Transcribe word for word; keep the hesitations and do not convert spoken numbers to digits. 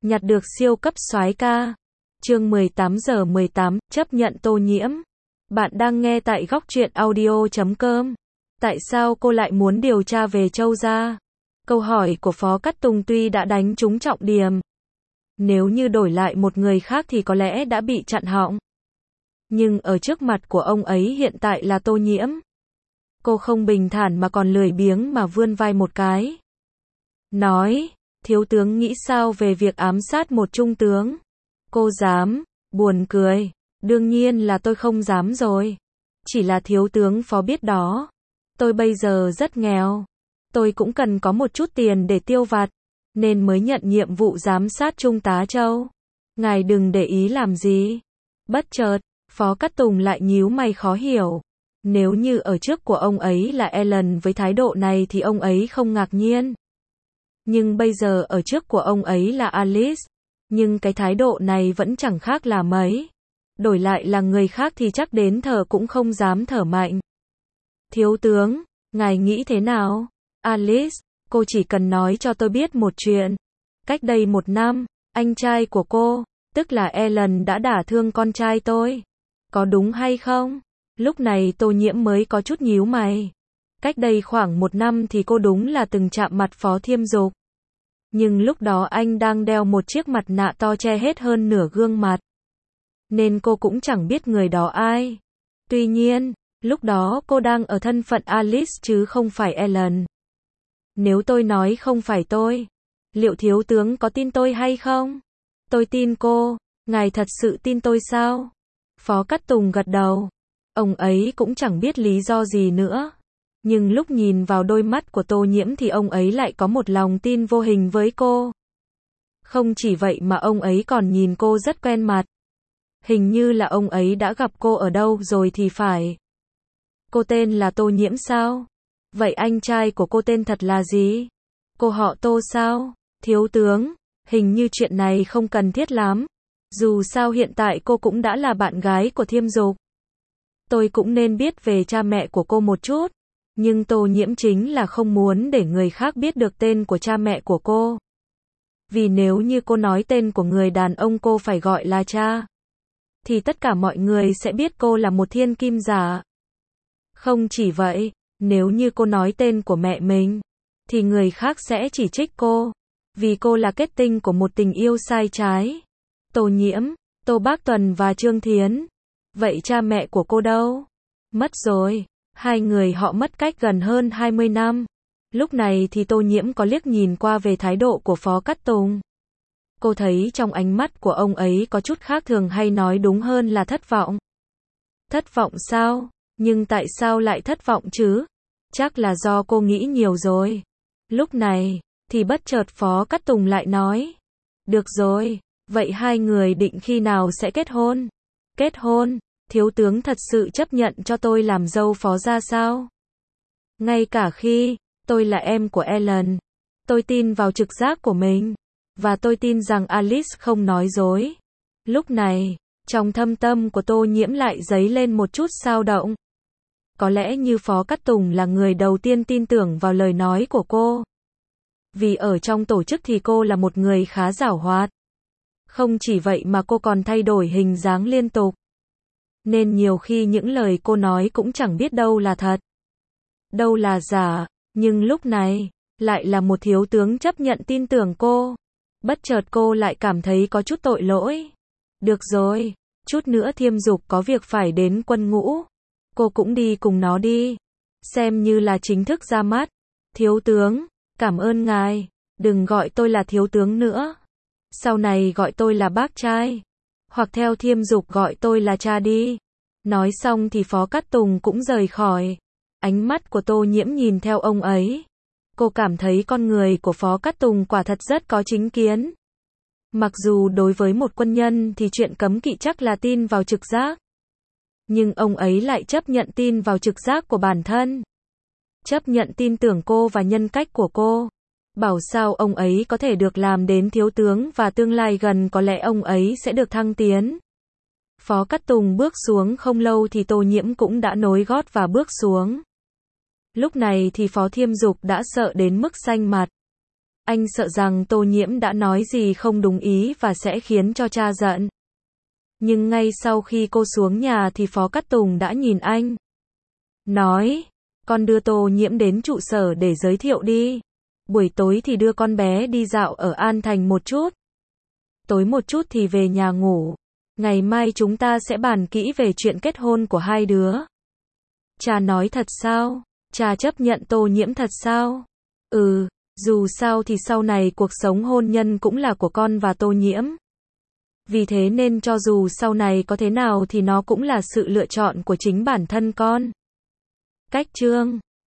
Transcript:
Nhặt được siêu cấp soái ca. Chương mười tám giờ mười tám, chấp nhận Tô Nhiễm. Bạn đang nghe tại góc truyện audio chấm com. Tại sao cô lại muốn điều tra về Châu gia? Câu hỏi của Phó Cát Tùng tuy đã đánh trúng trọng điểm. Nếu như đổi lại một người khác thì có lẽ đã bị chặn họng. Nhưng ở trước mặt của ông ấy hiện tại là Tô Nhiễm. Cô không bình thản mà còn lười biếng mà vươn vai một cái. Nói, thiếu tướng nghĩ sao về việc ám sát một trung tướng? Cô dám, buồn cười. Đương nhiên là tôi không dám rồi. Chỉ là thiếu tướng Phó biết đó. Tôi bây giờ rất nghèo. Tôi cũng cần có một chút tiền để tiêu vặt. Nên mới nhận nhiệm vụ giám sát Trung tá Châu. Ngài đừng để ý làm gì. Bất chợt, Phó Cát Tùng lại nhíu mày khó hiểu. Nếu như ở trước của ông ấy là Ellen với thái độ này thì ông ấy không ngạc nhiên. Nhưng bây giờ ở trước của ông ấy là Alice. Nhưng cái thái độ này vẫn chẳng khác là mấy. Đổi lại là người khác thì chắc đến thở cũng không dám thở mạnh. Thiếu tướng, ngài nghĩ thế nào? Alice, cô chỉ cần nói cho tôi biết một chuyện. Cách đây một năm, anh trai của cô, tức là Ellen đã đả thương con trai tôi. Có đúng hay không? Lúc này Tô Nhiễm mới có chút nhíu mày. Cách đây khoảng một năm thì cô đúng là từng chạm mặt Phó Thiêm Dục. Nhưng lúc đó anh đang đeo một chiếc mặt nạ to che hết hơn nửa gương mặt. Nên cô cũng chẳng biết người đó ai. Tuy nhiên, lúc đó cô đang ở thân phận Alice chứ không phải Ellen. Nếu tôi nói không phải tôi, liệu thiếu tướng có tin tôi hay không? Tôi tin cô, ngài thật sự tin tôi sao? Phó Cát Tùng gật đầu. Ông ấy cũng chẳng biết lý do gì nữa. Nhưng lúc nhìn vào đôi mắt của Tô Nhiễm thì ông ấy lại có một lòng tin vô hình với cô. Không chỉ vậy mà ông ấy còn nhìn cô rất quen mặt. Hình như là ông ấy đã gặp cô ở đâu rồi thì phải. Cô tên là Tô Nhiễm sao? Vậy anh trai của cô tên thật là gì? Cô họ Tô sao? Thiếu tướng, hình như chuyện này không cần thiết lắm. Dù sao hiện tại cô cũng đã là bạn gái của Thiêm Dục. Tôi cũng nên biết về cha mẹ của cô một chút. Nhưng Tô Nhiễm chính là không muốn để người khác biết được tên của cha mẹ của cô. Vì nếu như cô nói tên của người đàn ông cô phải gọi là cha, thì tất cả mọi người sẽ biết cô là một thiên kim giả. Không chỉ vậy, nếu như cô nói tên của mẹ mình, thì người khác sẽ chỉ trích cô. Vì cô là kết tinh của một tình yêu sai trái. Tô Nhiễm, Tô Bác Tuần và Trương Thiến. Vậy cha mẹ của cô đâu? Mất rồi. Hai người họ mất cách gần hơn hai mươi năm. Lúc này thì Tô Nhiễm có liếc nhìn qua về thái độ của Phó Cát Tùng. Cô thấy trong ánh mắt của ông ấy có chút khác thường hay nói đúng hơn là thất vọng. Thất vọng sao? Nhưng tại sao lại thất vọng chứ? Chắc là do cô nghĩ nhiều rồi. Lúc này, thì bất chợt Phó Cát Tùng lại nói. Được rồi, vậy hai người định khi nào sẽ kết hôn? Kết hôn? Thiếu tướng thật sự chấp nhận cho tôi làm dâu phó gia sao? Ngay cả khi, tôi là em của Ellen, tôi tin vào trực giác của mình. Và tôi tin rằng Alice không nói dối. Lúc này, trong thâm tâm của Tô Nhiễm lại dấy lên một chút xao động. Có lẽ như Phó Cát Tùng là người đầu tiên tin tưởng vào lời nói của cô. Vì ở trong tổ chức thì cô là một người khá giảo hoạt. Không chỉ vậy mà cô còn thay đổi hình dáng liên tục. Nên nhiều khi những lời cô nói cũng chẳng biết đâu là thật, đâu là giả. Nhưng lúc này, lại là một thiếu tướng chấp nhận tin tưởng cô. Bất chợt cô lại cảm thấy có chút tội lỗi. Được rồi, chút nữa Thiêm Dục có việc phải đến quân ngũ. Cô cũng đi cùng nó đi. Xem như là chính thức ra mắt. Thiếu tướng, cảm ơn ngài. Đừng gọi tôi là thiếu tướng nữa. Sau này gọi tôi là bác trai. Hoặc theo Thiêm Dục gọi tôi là cha đi. Nói xong thì Phó Cát Tùng cũng rời khỏi. Ánh mắt của Tô Nhiễm nhìn theo ông ấy. Cô cảm thấy con người của Phó Cát Tùng quả thật rất có chính kiến. Mặc dù đối với một quân nhân thì chuyện cấm kỵ chắc là tin vào trực giác. Nhưng ông ấy lại chấp nhận tin vào trực giác của bản thân. Chấp nhận tin tưởng cô và nhân cách của cô. Bảo sao ông ấy có thể được làm đến thiếu tướng và tương lai gần có lẽ ông ấy sẽ được thăng tiến. Phó Cát Tùng bước xuống không lâu thì Tô Nhiễm cũng đã nối gót và bước xuống. Lúc này thì Phó Thiêm Dục đã sợ đến mức xanh mặt. Anh sợ rằng Tô Nhiễm đã nói gì không đúng ý và sẽ khiến cho cha giận. Nhưng ngay sau khi cô xuống nhà thì Phó Cát Tùng đã nhìn anh. Nói, con đưa Tô Nhiễm đến trụ sở để giới thiệu đi. Buổi tối thì đưa con bé đi dạo ở An Thành một chút. Tối một chút thì về nhà ngủ. Ngày mai chúng ta sẽ bàn kỹ về chuyện kết hôn của hai đứa. Cha nói thật sao? Cha chấp nhận Tô Nhiễm thật sao? Ừ, dù sao thì sau này cuộc sống hôn nhân cũng là của con và Tô Nhiễm. Vì thế nên cho dù sau này có thế nào thì nó cũng là sự lựa chọn của chính bản thân con. Cách chương